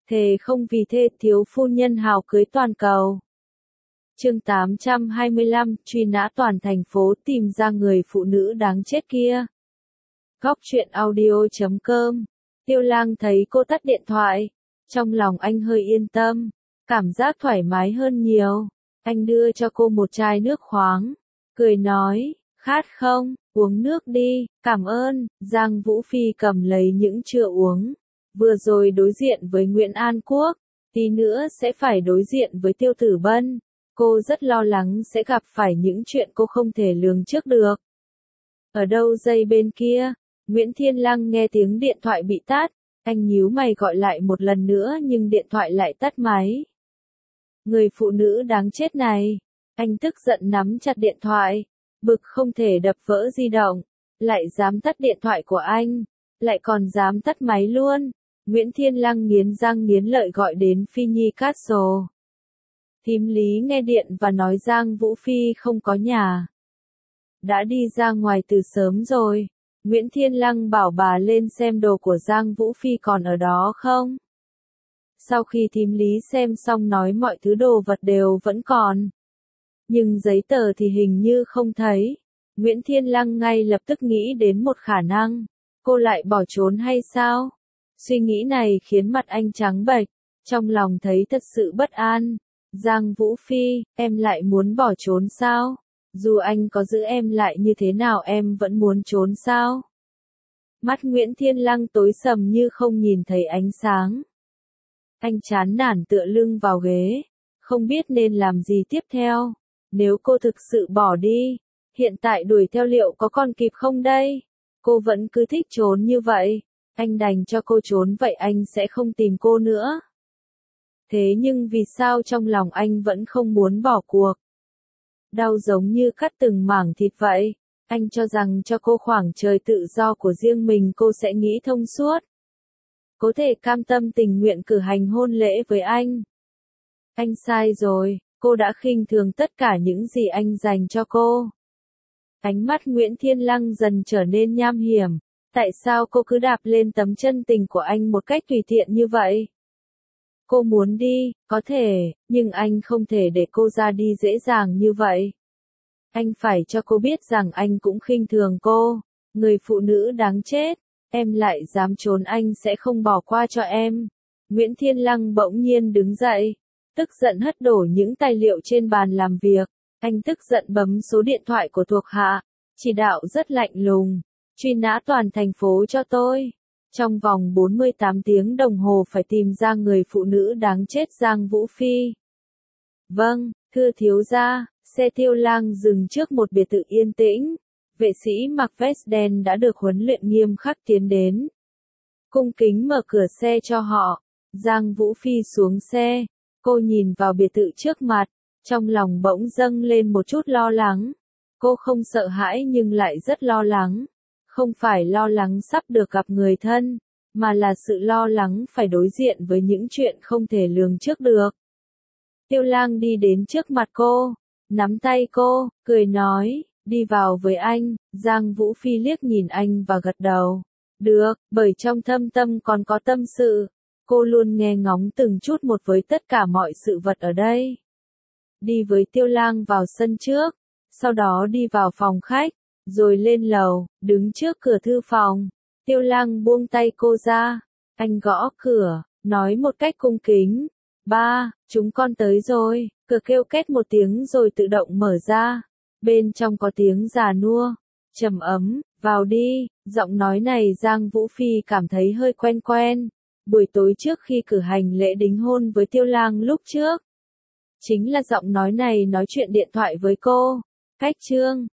Thề không vì thê thiếu phu nhân hào cưới toàn cầu. Chương 825, truy nã toàn thành phố tìm ra người phụ nữ đáng chết kia. Góc truyện audio.com. Tiêu Lang thấy cô tắt điện thoại, trong lòng anh hơi yên tâm, cảm giác thoải mái hơn nhiều. Anh đưa cho cô một chai nước khoáng, cười nói, khát không, uống nước đi, cảm ơn. Giang Vũ Phi cầm lấy những chưa uống. Vừa rồi đối diện với Nguyễn An Quốc, tí nữa sẽ phải đối diện với Tiêu Tử Bân. Cô rất lo lắng sẽ gặp phải những chuyện cô không thể lường trước được. Ở đâu dây bên kia? Nguyễn Thiên Lăng nghe tiếng điện thoại bị tắt, anh nhíu mày gọi lại một lần nữa nhưng điện thoại lại tắt máy. Người phụ nữ đáng chết này, anh tức giận nắm chặt điện thoại, bực không thể đập vỡ di động, lại dám tắt điện thoại của anh, lại còn dám tắt máy luôn. Nguyễn Thiên Lăng nghiến răng nghiến lợi gọi đến Phi Nhi Castle. Thím Lý nghe điện và nói Giang Vũ Phi không có nhà. Đã đi ra ngoài từ sớm rồi. Nguyễn Thiên Lăng bảo bà lên xem đồ của Giang Vũ Phi còn ở đó không. Sau khi thím Lý xem xong nói mọi thứ đồ vật đều vẫn còn. Nhưng giấy tờ thì hình như không thấy. Nguyễn Thiên Lăng ngay lập tức nghĩ đến một khả năng. Cô lại bỏ trốn hay sao? Suy nghĩ này khiến mặt anh trắng bệch, trong lòng thấy thật sự bất an. Giang Vũ Phi, em lại muốn bỏ trốn sao? Dù anh có giữ em lại như thế nào em vẫn muốn trốn sao? Mắt Nguyễn Thiên Lăng tối sầm như không nhìn thấy ánh sáng. Anh chán nản tựa lưng vào ghế, không biết nên làm gì tiếp theo. Nếu cô thực sự bỏ đi, hiện tại đuổi theo liệu có còn kịp không đây? Cô vẫn cứ thích trốn như vậy, anh đành cho cô trốn vậy anh sẽ không tìm cô nữa. Thế nhưng vì sao trong lòng anh vẫn không muốn bỏ cuộc? Đau giống như cắt từng mảng thịt vậy. Anh cho rằng cho cô khoảng trời tự do của riêng mình cô sẽ nghĩ thông suốt. Có thể cam tâm tình nguyện cử hành hôn lễ với anh. Anh sai rồi, cô đã khinh thường tất cả những gì anh dành cho cô. Ánh mắt Nguyễn Thiên Lăng dần trở nên nham hiểm. Tại sao cô cứ đạp lên tấm chân tình của anh một cách tùy tiện như vậy? Cô muốn đi, có thể, nhưng anh không thể để cô ra đi dễ dàng như vậy. Anh phải cho cô biết rằng anh cũng khinh thường cô. Người phụ nữ đáng chết, em lại dám trốn anh sẽ không bỏ qua cho em. Nguyễn Thiên Lăng bỗng nhiên đứng dậy, tức giận hất đổ những tài liệu trên bàn làm việc. Anh tức giận bấm số điện thoại của thuộc hạ, chỉ đạo rất lạnh lùng, truy nã toàn thành phố cho tôi. Trong vòng 48 tiếng đồng hồ phải tìm ra người phụ nữ đáng chết Giang Vũ Phi. Vâng, thưa thiếu gia. Xe Tiêu Lang dừng trước một biệt thự yên tĩnh. Vệ sĩ mặc vest đen đã được huấn luyện nghiêm khắc tiến đến. Cung kính mở cửa xe cho họ. Giang Vũ Phi xuống xe. Cô nhìn vào biệt thự trước mặt. Trong lòng bỗng dâng lên một chút lo lắng. Cô không sợ hãi nhưng lại rất lo lắng. Không phải lo lắng sắp được gặp người thân, mà là sự lo lắng phải đối diện với những chuyện không thể lường trước được. Tiêu Lang đi đến trước mặt cô, nắm tay cô, cười nói, đi vào với anh. Giang Vũ Phi liếc nhìn anh và gật đầu. Được, bởi trong thâm tâm còn có tâm sự. Cô luôn nghe ngóng từng chút một với tất cả mọi sự vật ở đây. Đi với Tiêu Lang vào sân trước, sau đó đi vào phòng khách, rồi lên lầu, đứng trước cửa thư phòng. Tiêu Lang buông tay cô ra. Anh gõ cửa, nói một cách cung kính. Ba, chúng con tới rồi. Cửa kêu két một tiếng rồi tự động mở ra. Bên trong có tiếng già nua, trầm ấm, vào đi. Giọng nói này Giang Vũ Phi cảm thấy hơi quen quen. Buổi tối trước khi cử hành lễ đính hôn với Tiêu Lang lúc trước. Chính là giọng nói này nói chuyện điện thoại với cô. Cách chương